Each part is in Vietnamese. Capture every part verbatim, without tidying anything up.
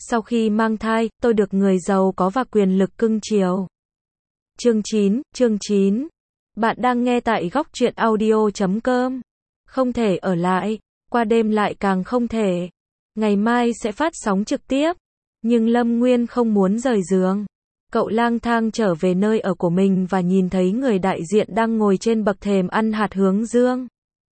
Sau khi mang thai, tôi được người giàu có và quyền lực cưng chiều. Chương chín, chương chín. Bạn đang nghe tại góc truyện audio chấm com. Không thể ở lại, qua đêm lại càng không thể. Ngày mai sẽ phát sóng trực tiếp. Nhưng Lâm Nguyên không muốn rời giường. Cậu lang thang trở về nơi ở của mình và nhìn thấy người đại diện đang ngồi trên bậc thềm ăn hạt hướng dương.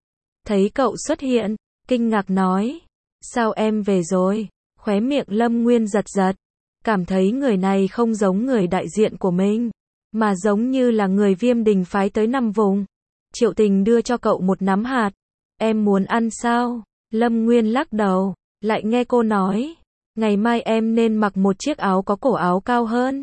Thấy cậu xuất hiện, kinh ngạc nói, sao em về rồi? Khóe miệng Lâm Nguyên giật giật, cảm thấy người này không giống người đại diện của mình, mà giống như là người Viêm Đình phái tới năm vùng. Triệu Tình đưa cho cậu một nắm hạt. Em muốn ăn sao? Lâm Nguyên lắc đầu, lại nghe cô nói, ngày mai em nên mặc một chiếc áo có cổ áo cao hơn.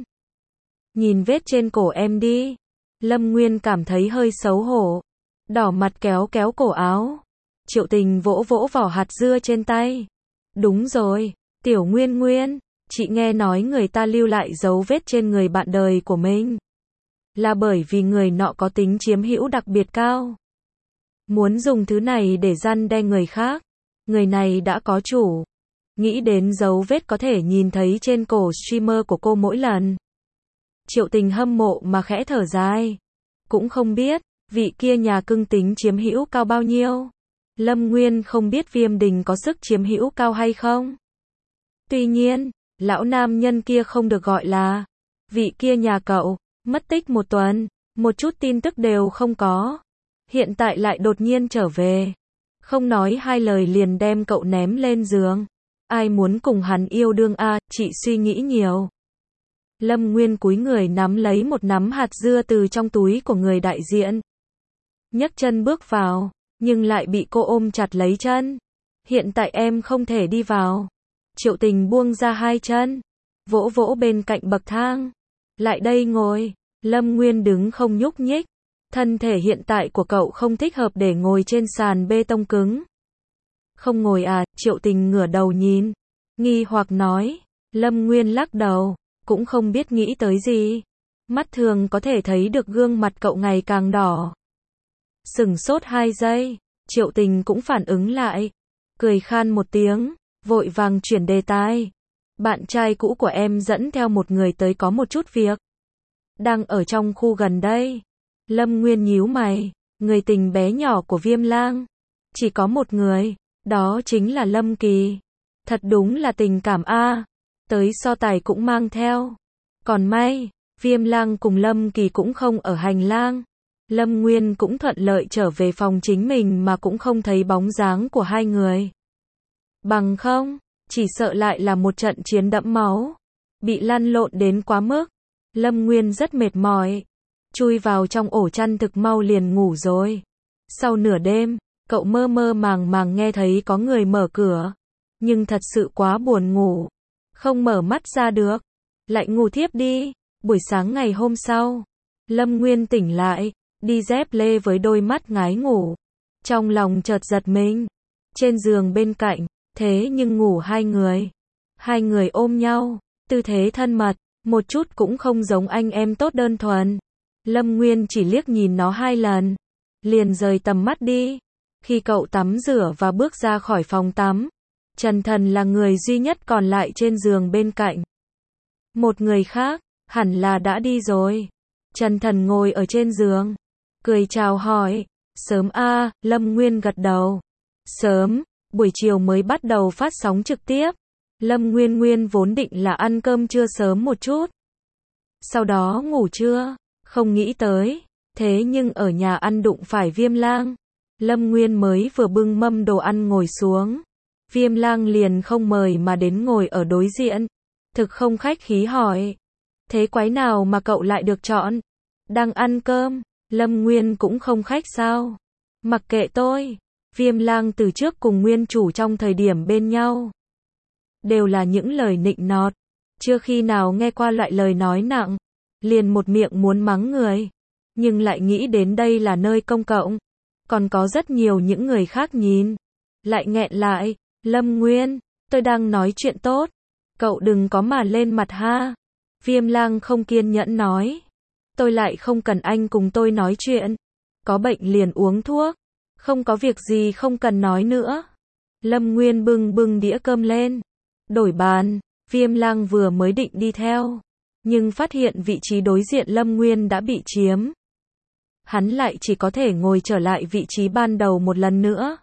Nhìn vết trên cổ em đi. Lâm Nguyên cảm thấy hơi xấu hổ, đỏ mặt kéo kéo cổ áo. Triệu Tình vỗ vỗ vỏ hạt dưa trên tay. Đúng rồi, Tiểu Nguyên Nguyên, chị nghe nói người ta lưu lại dấu vết trên người bạn đời của mình là bởi vì người nọ có tính chiếm hữu đặc biệt cao. Muốn dùng thứ này để răn đe người khác. Người này đã có chủ. Nghĩ đến dấu vết có thể nhìn thấy trên cổ streamer của cô mỗi lần. Triệu Tình hâm mộ mà khẽ thở dài. Cũng không biết, vị kia nhà cưng tính chiếm hữu cao bao nhiêu. Lâm Nguyên không biết Viêm Đình có sức chiếm hữu cao hay không. Tuy nhiên, lão nam nhân kia không được gọi là. Vị kia nhà cậu, mất tích một tuần, một chút tin tức đều không có. Hiện tại lại đột nhiên trở về. Không nói hai lời liền đem cậu ném lên giường. Ai muốn cùng hắn yêu đương a, à, chị suy nghĩ nhiều. Lâm Nguyên cúi người nắm lấy một nắm hạt dưa từ trong túi của người đại diện. Nhấc chân bước vào, nhưng lại bị cô ôm chặt lấy chân. Hiện tại em không thể đi vào. Triệu Tình buông ra hai chân, vỗ vỗ bên cạnh bậc thang. Lại đây ngồi. Lâm Nguyên đứng không nhúc nhích. Thân thể hiện tại của cậu không thích hợp để ngồi trên sàn bê tông cứng. Không ngồi à? Triệu Tình ngửa đầu nhìn, nghi hoặc nói. Lâm Nguyên lắc đầu, cũng không biết nghĩ tới gì. Mắt thường có thể thấy được gương mặt cậu ngày càng đỏ. Sửng sốt hai giây, Triệu Tình cũng phản ứng lại, cười khan một tiếng, vội vàng chuyển đề tài. Bạn trai cũ của em dẫn theo một người tới có một chút việc. Đang ở trong khu gần đây. Lâm Nguyên nhíu mày, người tình bé nhỏ của Viêm Lang. Chỉ có một người, đó chính là Lâm Kỳ. Thật đúng là tình cảm a. Tới so tài cũng mang theo. Còn may, Viêm Lang cùng Lâm Kỳ cũng không ở hành lang. Lâm Nguyên cũng thuận lợi trở về phòng chính mình mà cũng không thấy bóng dáng của hai người. Bằng không, chỉ sợ lại là một trận chiến đẫm máu. Bị lăn lộn đến quá mức. Lâm Nguyên rất mệt mỏi. Chui vào trong ổ chăn thực mau liền ngủ rồi. Sau nửa đêm, cậu mơ mơ màng màng nghe thấy có người mở cửa. Nhưng thật sự quá buồn ngủ. Không mở mắt ra được. Lại ngủ thiếp đi. Buổi sáng ngày hôm sau, Lâm Nguyên tỉnh lại, đi dép lê với đôi mắt ngái ngủ. Trong lòng chợt giật mình. Trên giường bên cạnh, thế nhưng ngủ hai người. Hai người ôm nhau, tư thế thân mật, một chút cũng không giống anh em tốt đơn thuần. Lâm Nguyên chỉ liếc nhìn nó hai lần, liền rời tầm mắt đi. Khi cậu tắm rửa và bước ra khỏi phòng tắm, Trần Thần là người duy nhất còn lại trên giường bên cạnh. Một người khác, hẳn là đã đi rồi. Trần Thần ngồi ở trên giường, cười chào hỏi. Sớm a, à, Lâm Nguyên gật đầu. Sớm, buổi chiều mới bắt đầu phát sóng trực tiếp. Lâm Nguyên Nguyên vốn định là ăn cơm trưa sớm một chút, sau đó ngủ trưa. Không nghĩ tới, thế nhưng ở nhà ăn đụng phải Viêm Lang. Lâm Nguyên mới vừa bưng mâm đồ ăn ngồi xuống, Viêm Lang liền không mời mà đến ngồi ở đối diện. Thực không khách khí hỏi, thế quái nào mà cậu lại được chọn? Đang ăn cơm. Lâm Nguyên cũng không khách sao? Mặc kệ tôi. Viêm Lang từ trước cùng nguyên chủ trong thời điểm bên nhau đều là những lời nịnh nọt, chưa khi nào nghe qua loại lời nói nặng. Liền một miệng muốn mắng người, nhưng lại nghĩ đến đây là nơi công cộng, còn có rất nhiều những người khác nhìn, lại nghẹn lại. Lâm Nguyên, tôi đang nói chuyện tốt, cậu đừng có mà lên mặt ha. Viêm Lang không kiên nhẫn nói, tôi lại không cần anh cùng tôi nói chuyện, có bệnh liền uống thuốc, không có việc gì không cần nói nữa. Lâm Nguyên bưng bưng đĩa cơm lên, đổi bàn, Viêm Lăng vừa mới định đi theo, nhưng phát hiện vị trí đối diện Lâm Nguyên đã bị chiếm. Hắn lại chỉ có thể ngồi trở lại vị trí ban đầu một lần nữa.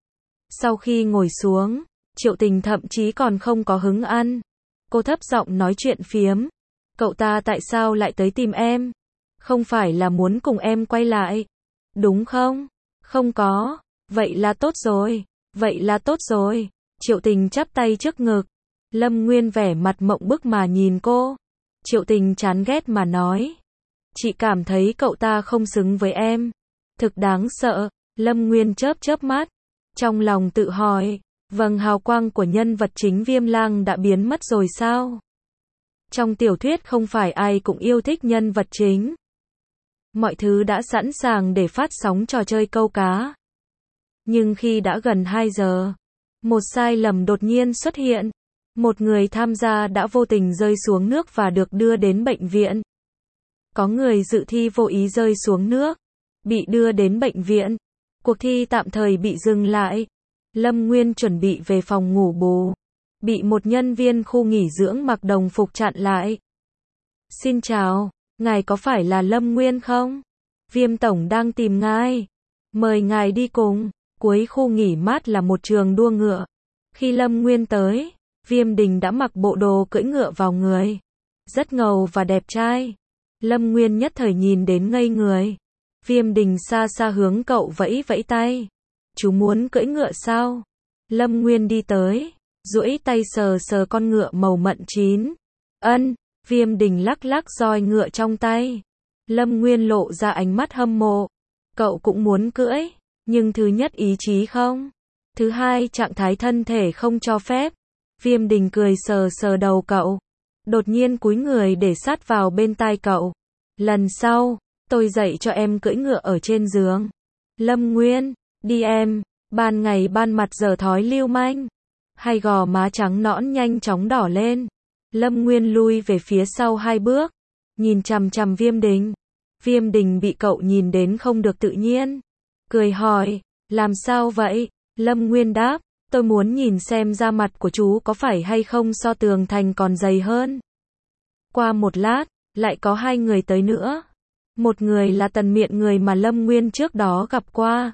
Sau khi ngồi xuống, Triệu Tình thậm chí còn không có hứng ăn. Cô thấp giọng nói chuyện phiếm. Cậu ta tại sao lại tới tìm em? Không phải là muốn cùng em quay lại, đúng không? Không có. Vậy là tốt rồi. Vậy là tốt rồi. Triệu Tình chắp tay trước ngực. Lâm Nguyên vẻ mặt mộng bức mà nhìn cô. Triệu Tình chán ghét mà nói. Chị cảm thấy cậu ta không xứng với em. Thực đáng sợ. Lâm Nguyên chớp chớp mắt. Trong lòng tự hỏi. Vầng hào quang của nhân vật chính Viêm Lăng đã biến mất rồi sao? Trong tiểu thuyết không phải ai cũng yêu thích nhân vật chính. Mọi thứ đã sẵn sàng để phát sóng trò chơi câu cá. Nhưng khi đã gần hai giờ, một sai lầm đột nhiên xuất hiện. Một người tham gia đã vô tình rơi xuống nước và được đưa đến bệnh viện. Có người dự thi vô ý rơi xuống nước, bị đưa đến bệnh viện. Cuộc thi tạm thời bị dừng lại. Lâm Nguyên chuẩn bị về phòng ngủ bù, bị một nhân viên khu nghỉ dưỡng mặc đồng phục chặn lại. Xin chào, ngài có phải là Lâm Nguyên không? Viêm tổng đang tìm ngài. Mời ngài đi cùng. Cuối khu nghỉ mát là một trường đua ngựa. Khi Lâm Nguyên tới, Viêm Đình đã mặc bộ đồ cưỡi ngựa vào người. Rất ngầu và đẹp trai. Lâm Nguyên nhất thời nhìn đến ngây người. Viêm Đình xa xa hướng cậu vẫy vẫy tay. Chú muốn cưỡi ngựa sao? Lâm Nguyên đi tới, duỗi tay sờ sờ con ngựa màu mận chín. Ân, Viêm Đình lắc lắc roi ngựa trong tay. Lâm Nguyên lộ ra ánh mắt hâm mộ. Cậu cũng muốn cưỡi, nhưng thứ nhất ý chí không. Thứ hai trạng thái thân thể không cho phép. Viêm Đình cười sờ sờ đầu cậu. Đột nhiên cúi người để sát vào bên tai cậu. Lần sau, tôi dạy cho em cưỡi ngựa ở trên giường. Lâm Nguyên, đi em. Ban ngày ban mặt giờ thói lưu manh. Hai gò má trắng nõn nhanh chóng đỏ lên. Lâm Nguyên lui về phía sau hai bước. Nhìn chằm chằm Viêm Đình. Viêm Đình bị cậu nhìn đến không được tự nhiên. Cười hỏi, làm sao vậy? Lâm Nguyên đáp, tôi muốn nhìn xem da mặt của chú có phải hay không so tường thành còn dày hơn. Qua một lát, lại có hai người tới nữa. Một người là Tần Miện, người mà Lâm Nguyên trước đó gặp qua.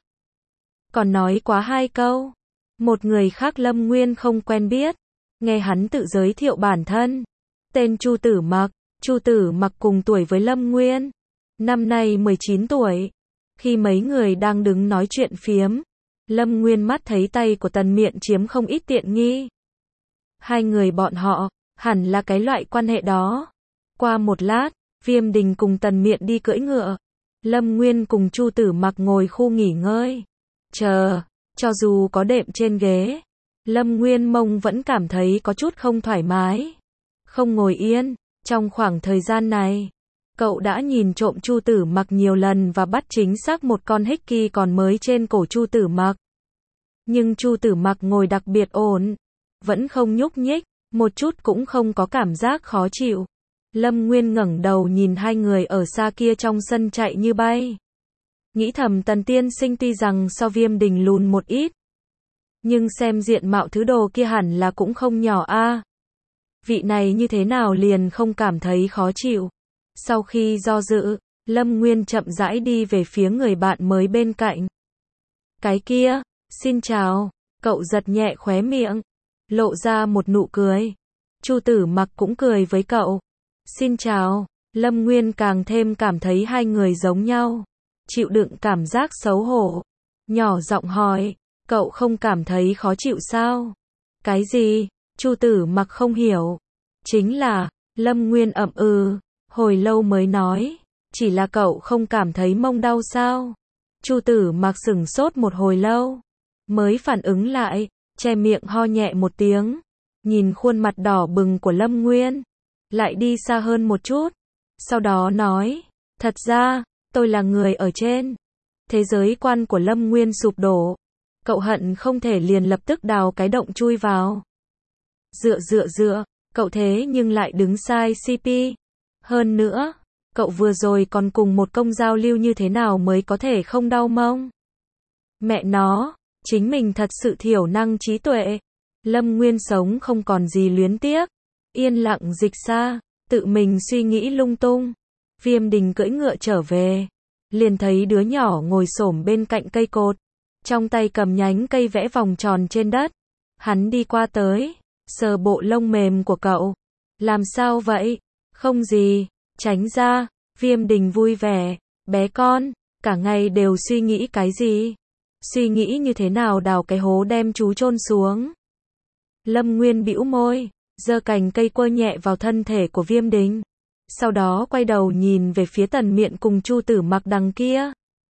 Còn nói quá hai câu. Một người khác Lâm Nguyên không quen biết. Nghe hắn tự giới thiệu bản thân. Tên Chu Tử Mặc. Chu Tử Mặc cùng tuổi với Lâm Nguyên. Năm nay mười chín tuổi. Khi mấy người đang đứng nói chuyện phiếm, Lâm Nguyên mắt thấy tay của Tần Miện chiếm không ít tiện nghi. Hai người bọn họ, hẳn là cái loại quan hệ đó. Qua một lát, Viêm Đình cùng Tần Miện đi cưỡi ngựa. Lâm Nguyên cùng Chu Tử Mặc ngồi khu nghỉ ngơi. Chờ, cho dù có đệm trên ghế, Lâm Nguyên mông vẫn cảm thấy có chút không thoải mái. Không ngồi yên, trong khoảng thời gian này, cậu đã nhìn trộm Chu Tử Mặc nhiều lần và bắt chính xác một con Hickey còn mới trên cổ Chu Tử Mặc. Nhưng Chu Tử Mặc ngồi đặc biệt ổn, vẫn không nhúc nhích, một chút cũng không có cảm giác khó chịu. Lâm Nguyên ngẩng đầu nhìn hai người ở xa kia trong sân chạy như bay. Nghĩ thầm Tần tiên sinh tuy rằng so Viêm Đình lùn một ít, nhưng xem diện mạo thứ đồ kia hẳn là cũng không nhỏ a. À. Vị này như thế nào liền không cảm thấy khó chịu. Sau khi do dự, Lâm Nguyên chậm rãi đi về phía người bạn mới bên cạnh. Cái kia, xin chào, cậu giật nhẹ khóe miệng, lộ ra một nụ cười. Chu Tử Mặc cũng cười với cậu. Xin chào, Lâm Nguyên càng thêm cảm thấy hai người giống nhau. Chịu đựng cảm giác xấu hổ. Nhỏ giọng hỏi, cậu không cảm thấy khó chịu sao? Cái gì? Chu Tử Mặc không hiểu. Chính là, Lâm Nguyên ậm ừ, hồi lâu mới nói, chỉ là cậu không cảm thấy mông đau sao? Chu Tử Mặc sửng sốt một hồi lâu, mới phản ứng lại, che miệng ho nhẹ một tiếng, nhìn khuôn mặt đỏ bừng của Lâm Nguyên, lại đi xa hơn một chút, sau đó nói, thật ra, tôi là người ở trên. Thế giới quan của Lâm Nguyên sụp đổ, cậu hận không thể liền lập tức đào cái động chui vào. Dựa dựa dựa, cậu thế nhưng lại đứng sai xê pê. Hơn nữa, cậu vừa rồi còn cùng một công giao lưu như thế nào mới có thể không đau mông? Mẹ nó, chính mình thật sự thiểu năng trí tuệ. Lâm Nguyên sống không còn gì luyến tiếc. Yên lặng dịch xa, tự mình suy nghĩ lung tung. Viêm Đình cưỡi ngựa trở về, liền thấy đứa nhỏ ngồi xổm bên cạnh cây cột, trong tay cầm nhánh cây vẽ vòng tròn trên đất. Hắn đi qua tới, sờ bộ lông mềm của cậu. Làm sao vậy? Không gì, tránh ra. Viêm Đình vui vẻ, bé con, cả ngày đều suy nghĩ cái gì? Suy nghĩ như thế nào đào cái hố đem chú chôn xuống. Lâm Nguyên bĩu môi, giơ cành cây quơ nhẹ vào thân thể của Viêm Đình. Sau đó quay đầu nhìn về phía Tần Miện cùng Chu Tử Mặc đằng kia.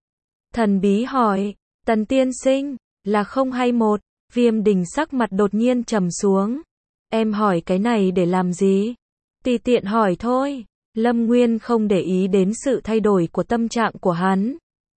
Thần bí hỏi, Tần tiên sinh, là không hay một? Viêm Đình sắc mặt đột nhiên trầm xuống. Em hỏi cái này để làm gì? Tùy tiện hỏi thôi. Lâm Nguyên không để ý đến sự thay đổi của tâm trạng của hắn.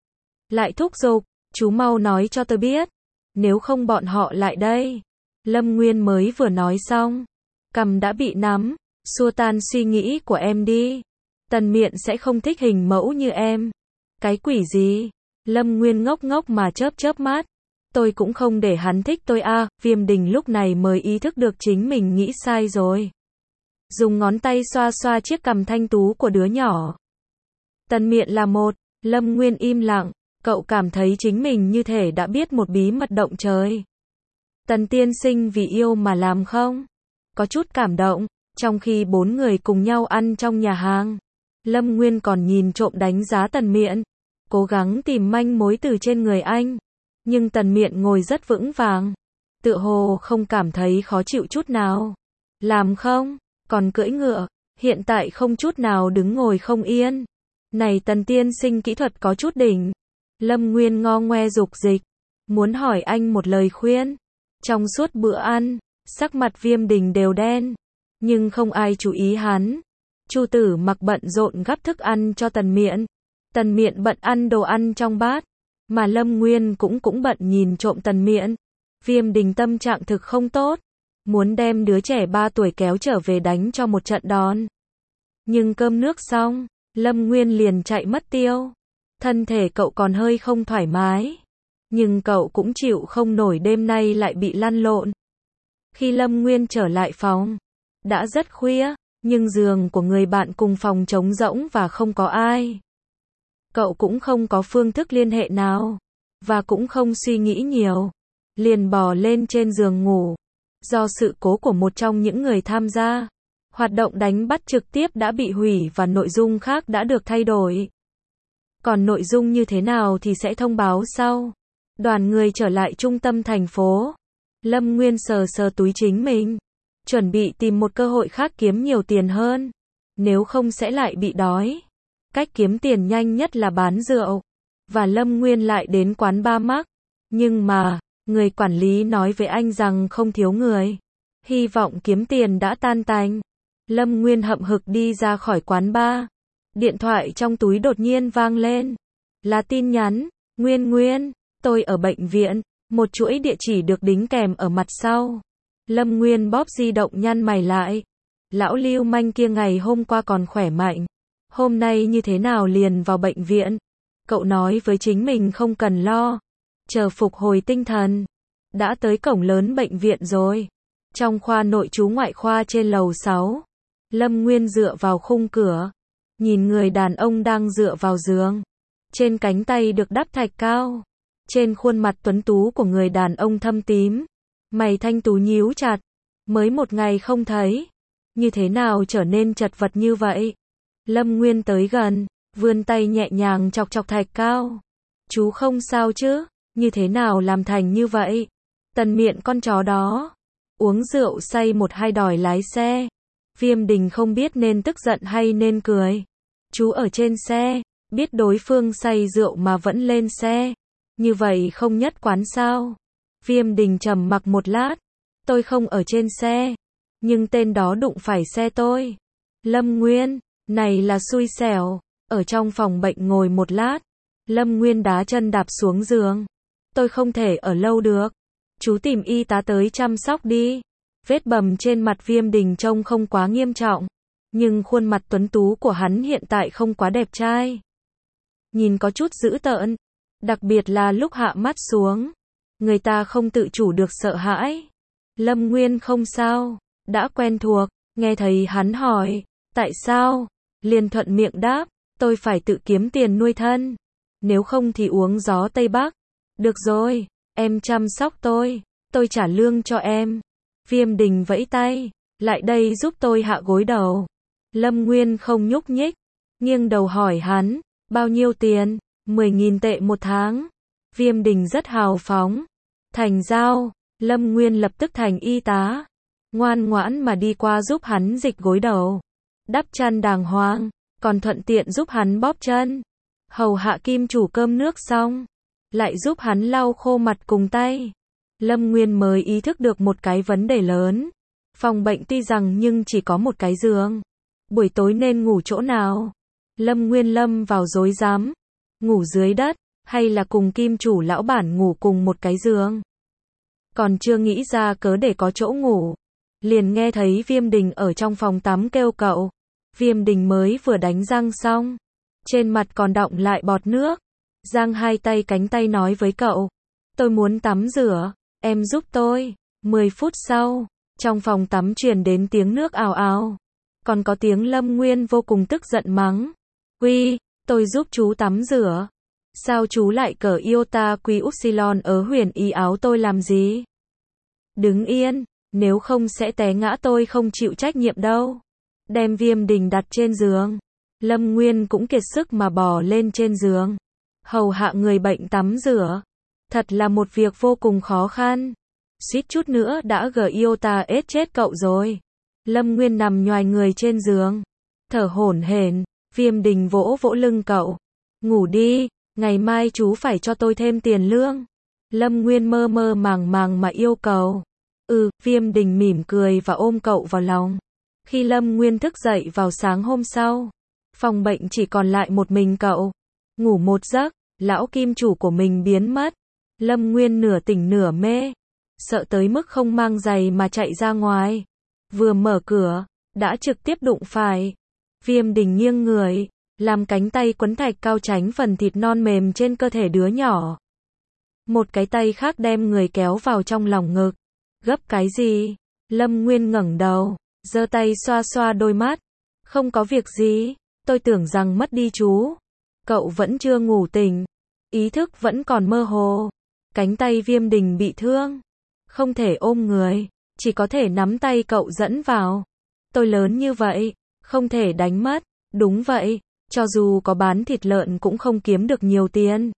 Lại thúc giục, chú mau nói cho tôi biết. Nếu không bọn họ lại đây. Lâm Nguyên mới vừa nói xong, cằm đã bị nắm. Xua tan suy nghĩ của em đi. Tần Miện sẽ không thích hình mẫu như em. Cái quỷ gì? Lâm Nguyên ngốc ngốc mà chớp chớp mắt. Tôi cũng không để hắn thích tôi a. À. Viêm Đình lúc này mới ý thức được chính mình nghĩ sai rồi. Dùng ngón tay xoa xoa chiếc cằm thanh tú của đứa nhỏ. Tần Miện là một. Lâm Nguyên im lặng. Cậu cảm thấy chính mình như thể đã biết một bí mật động trời. Tần tiên sinh vì yêu mà làm không? Có chút cảm động. Trong khi bốn người cùng nhau ăn trong nhà hàng, Lâm Nguyên còn nhìn trộm đánh giá Tần Miện, cố gắng tìm manh mối từ trên người anh. Nhưng Tần Miện ngồi rất vững vàng, tựa hồ không cảm thấy khó chịu chút nào. Làm không? Còn cưỡi ngựa, hiện tại không chút nào đứng ngồi không yên. Này Tần tiên sinh kỹ thuật có chút đỉnh. Lâm Nguyên ngo ngoe dục dịch, muốn hỏi anh một lời khuyên. Trong suốt bữa ăn, sắc mặt Viêm Đình đều đen. Nhưng không ai chú ý hắn. Chu Tử Mặc bận rộn gắp thức ăn cho Tần Miện. Tần Miện bận ăn đồ ăn trong bát. Mà Lâm Nguyên cũng cũng bận nhìn trộm Tần Miện. Viêm Đình tâm trạng thực không tốt. Muốn đem đứa trẻ ba tuổi kéo trở về đánh cho một trận đòn. Nhưng cơm nước xong, Lâm Nguyên liền chạy mất tiêu. Thân thể cậu còn hơi không thoải mái. Nhưng cậu cũng chịu không nổi đêm nay lại bị lăn lộn. Khi Lâm Nguyên trở lại phòng, đã rất khuya, nhưng giường của người bạn cùng phòng trống rỗng và không có ai. Cậu cũng không có phương thức liên hệ nào, và cũng không suy nghĩ nhiều. Liền bò lên trên giường ngủ. Do sự cố của một trong những người tham gia, hoạt động đánh bắt trực tiếp đã bị hủy và nội dung khác đã được thay đổi. Còn nội dung như thế nào thì sẽ thông báo sau. Đoàn người trở lại trung tâm thành phố. Lâm Nguyên sờ sờ túi chính mình. Chuẩn bị tìm một cơ hội khác kiếm nhiều tiền hơn. Nếu không sẽ lại bị đói. Cách kiếm tiền nhanh nhất là bán rượu. Và Lâm Nguyên lại đến quán ba Mark. Nhưng mà, người quản lý nói với anh rằng không thiếu người. Hy vọng kiếm tiền đã tan tành. Lâm Nguyên hậm hực đi ra khỏi quán ba. Điện thoại trong túi đột nhiên vang lên. Là tin nhắn. Nguyên Nguyên, tôi ở bệnh viện. Một chuỗi địa chỉ được đính kèm ở mặt sau. Lâm Nguyên bóp di động nhăn mày lại. Lão lưu manh kia ngày hôm qua còn khỏe mạnh. Hôm nay như thế nào liền vào bệnh viện. Cậu nói với chính mình không cần lo. Chờ phục hồi tinh thần. Đã tới cổng lớn bệnh viện rồi. Trong khoa nội trú ngoại khoa trên lầu sáu. Lâm Nguyên dựa vào khung cửa. Nhìn người đàn ông đang dựa vào giường. Trên cánh tay được đắp thạch cao. Trên khuôn mặt tuấn tú của người đàn ông thâm tím. Mày thanh tú nhíu chặt. Mới một ngày không thấy. Như thế nào trở nên chật vật như vậy? Lâm Nguyên tới gần. Vươn tay nhẹ nhàng chọc chọc thạch cao. Chú không sao chứ? Như thế nào làm thành như vậy? Tần Miện con chó đó. Uống rượu say một hai đòi lái xe. Viêm Đình không biết nên tức giận hay nên cười. Chú ở trên xe. Biết đối phương say rượu mà vẫn lên xe. Như vậy không nhất quán sao? Viêm Đình trầm mặc một lát. Tôi không ở trên xe. Nhưng tên đó đụng phải xe tôi. Lâm Nguyên, này là xui xẻo. Ở trong phòng bệnh ngồi một lát. Lâm Nguyên đá chân đạp xuống giường. Tôi không thể ở lâu được. Chú tìm y tá tới chăm sóc đi. Vết bầm trên mặt Viêm Đình trông không quá nghiêm trọng. Nhưng khuôn mặt tuấn tú của hắn hiện tại không quá đẹp trai. Nhìn có chút dữ tợn. Đặc biệt là lúc hạ mắt xuống. Người ta không tự chủ được sợ hãi. Lâm Nguyên không sao. Đã quen thuộc. Nghe thấy hắn hỏi, tại sao? Liền thuận miệng đáp, tôi phải tự kiếm tiền nuôi thân. Nếu không thì uống gió Tây Bắc. Được rồi, em chăm sóc tôi, tôi trả lương cho em. Viêm Đình vẫy tay, lại đây giúp tôi hạ gối đầu. Lâm Nguyên không nhúc nhích, nghiêng đầu hỏi hắn, bao nhiêu tiền? mười nghìn tệ một tháng. Viêm Đình rất hào phóng. Thành giao, Lâm Nguyên lập tức thành y tá. Ngoan ngoãn mà đi qua giúp hắn dịch gối đầu. Đắp chăn đàng hoàng, còn thuận tiện giúp hắn bóp chân. Hầu hạ kim chủ cơm nước xong, lại giúp hắn lau khô mặt cùng tay. Lâm Nguyên mới ý thức được một cái vấn đề lớn. Phòng bệnh tuy rằng nhưng chỉ có một cái giường. Buổi tối nên ngủ chỗ nào? Lâm Nguyên lâm vào rối rắm. Ngủ dưới đất, hay là cùng kim chủ lão bản ngủ cùng một cái giường? Còn chưa nghĩ ra cớ để có chỗ ngủ. Liền nghe thấy Viêm Đình ở trong phòng tắm kêu cậu. Viêm Đình mới vừa đánh răng xong. Trên mặt còn đọng lại bọt nước. Giang hai tay cánh tay nói với cậu. Tôi muốn tắm rửa, em giúp tôi. mười phút sau, trong phòng tắm truyền đến tiếng nước ào ào. Còn có tiếng Lâm Nguyên vô cùng tức giận mắng. Uy, tôi giúp chú tắm rửa. Sao chú lại cởi iota quy upsilon ở huyền y áo tôi làm gì? Đứng yên, nếu không sẽ té ngã tôi không chịu trách nhiệm đâu. Đem Viêm Đình đặt trên giường. Lâm Nguyên cũng kiệt sức mà bò lên trên giường. Hầu hạ người bệnh tắm rửa. Thật là một việc vô cùng khó khăn. Suýt chút nữa đã gờ iota ết chết cậu rồi. Lâm Nguyên nằm nhoài người trên giường. Thở hổn hển. Viêm Đình vỗ vỗ lưng cậu. Ngủ đi, ngày mai chú phải cho tôi thêm tiền lương. Lâm Nguyên mơ mơ màng màng mà yêu cầu. Ừ, Viêm Đình mỉm cười và ôm cậu vào lòng. Khi Lâm Nguyên thức dậy vào sáng hôm sau, phòng bệnh chỉ còn lại một mình cậu. Ngủ một giấc, lão kim chủ của mình biến mất. Lâm Nguyên nửa tỉnh nửa mê, sợ tới mức không mang giày mà chạy ra ngoài. Vừa mở cửa, đã trực tiếp đụng phải. Viêm Đình nghiêng người, làm cánh tay quấn thạch cao tránh phần thịt non mềm trên cơ thể đứa nhỏ. Một cái tay khác đem người kéo vào trong lòng ngực. Gấp cái gì? Lâm Nguyên ngẩng đầu, giơ tay xoa xoa đôi mắt. Không có việc gì, tôi tưởng rằng mất đi chú. Cậu vẫn chưa ngủ tỉnh, ý thức vẫn còn mơ hồ. Cánh tay Viêm Đình bị thương, không thể ôm người, chỉ có thể nắm tay cậu dẫn vào. Tôi lớn như vậy, không thể đánh mất. Đúng vậy, cho dù có bán thịt lợn cũng không kiếm được nhiều tiền.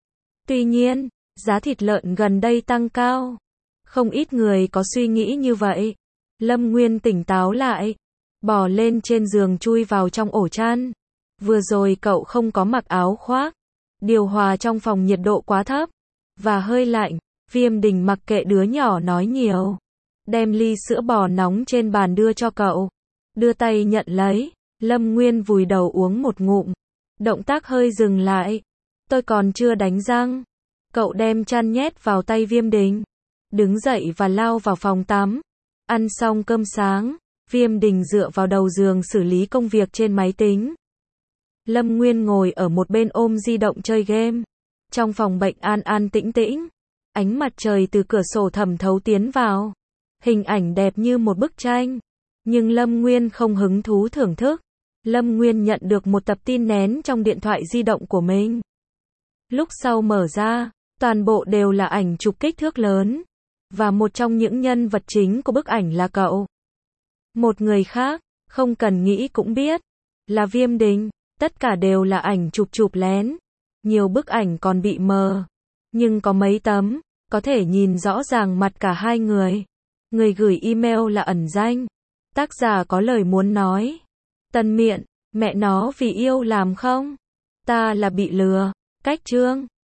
Tuy nhiên, giá thịt lợn gần đây tăng cao. Không ít người có suy nghĩ như vậy. Lâm Nguyên tỉnh táo lại, bò lên trên giường chui vào trong ổ chăn. Vừa rồi cậu không có mặc áo khoác. Điều hòa trong phòng nhiệt độ quá thấp và hơi lạnh. Viêm Đình mặc kệ đứa nhỏ nói nhiều, đem ly sữa bò nóng trên bàn đưa cho cậu. Đưa tay nhận lấy, Lâm Nguyên vùi đầu uống một ngụm. Động tác hơi dừng lại. Tôi còn chưa đánh răng. Cậu đem chăn nhét vào tay Viêm Đình, đứng dậy và lao vào phòng tắm. Ăn xong cơm sáng, Viêm Đình dựa vào đầu giường xử lý công việc trên máy tính. Lâm Nguyên ngồi ở một bên ôm di động chơi game. Trong phòng bệnh an an tĩnh tĩnh. Ánh mặt trời từ cửa sổ thẩm thấu tiến vào. Hình ảnh đẹp như một bức tranh. Nhưng Lâm Nguyên không hứng thú thưởng thức. Lâm Nguyên nhận được một tập tin nén trong điện thoại di động của mình. Lúc sau mở ra, toàn bộ đều là ảnh chụp kích thước lớn. Và một trong những nhân vật chính của bức ảnh là cậu. Một người khác, không cần nghĩ cũng biết, là Viêm Đình. Tất cả đều là ảnh chụp chụp lén. Nhiều bức ảnh còn bị mờ. Nhưng có mấy tấm, có thể nhìn rõ ràng mặt cả hai người. Người gửi email là ẩn danh. Tác giả có lời muốn nói. Tân Miện, mẹ nó vì yêu làm không? Ta là bị lừa. Cách chương.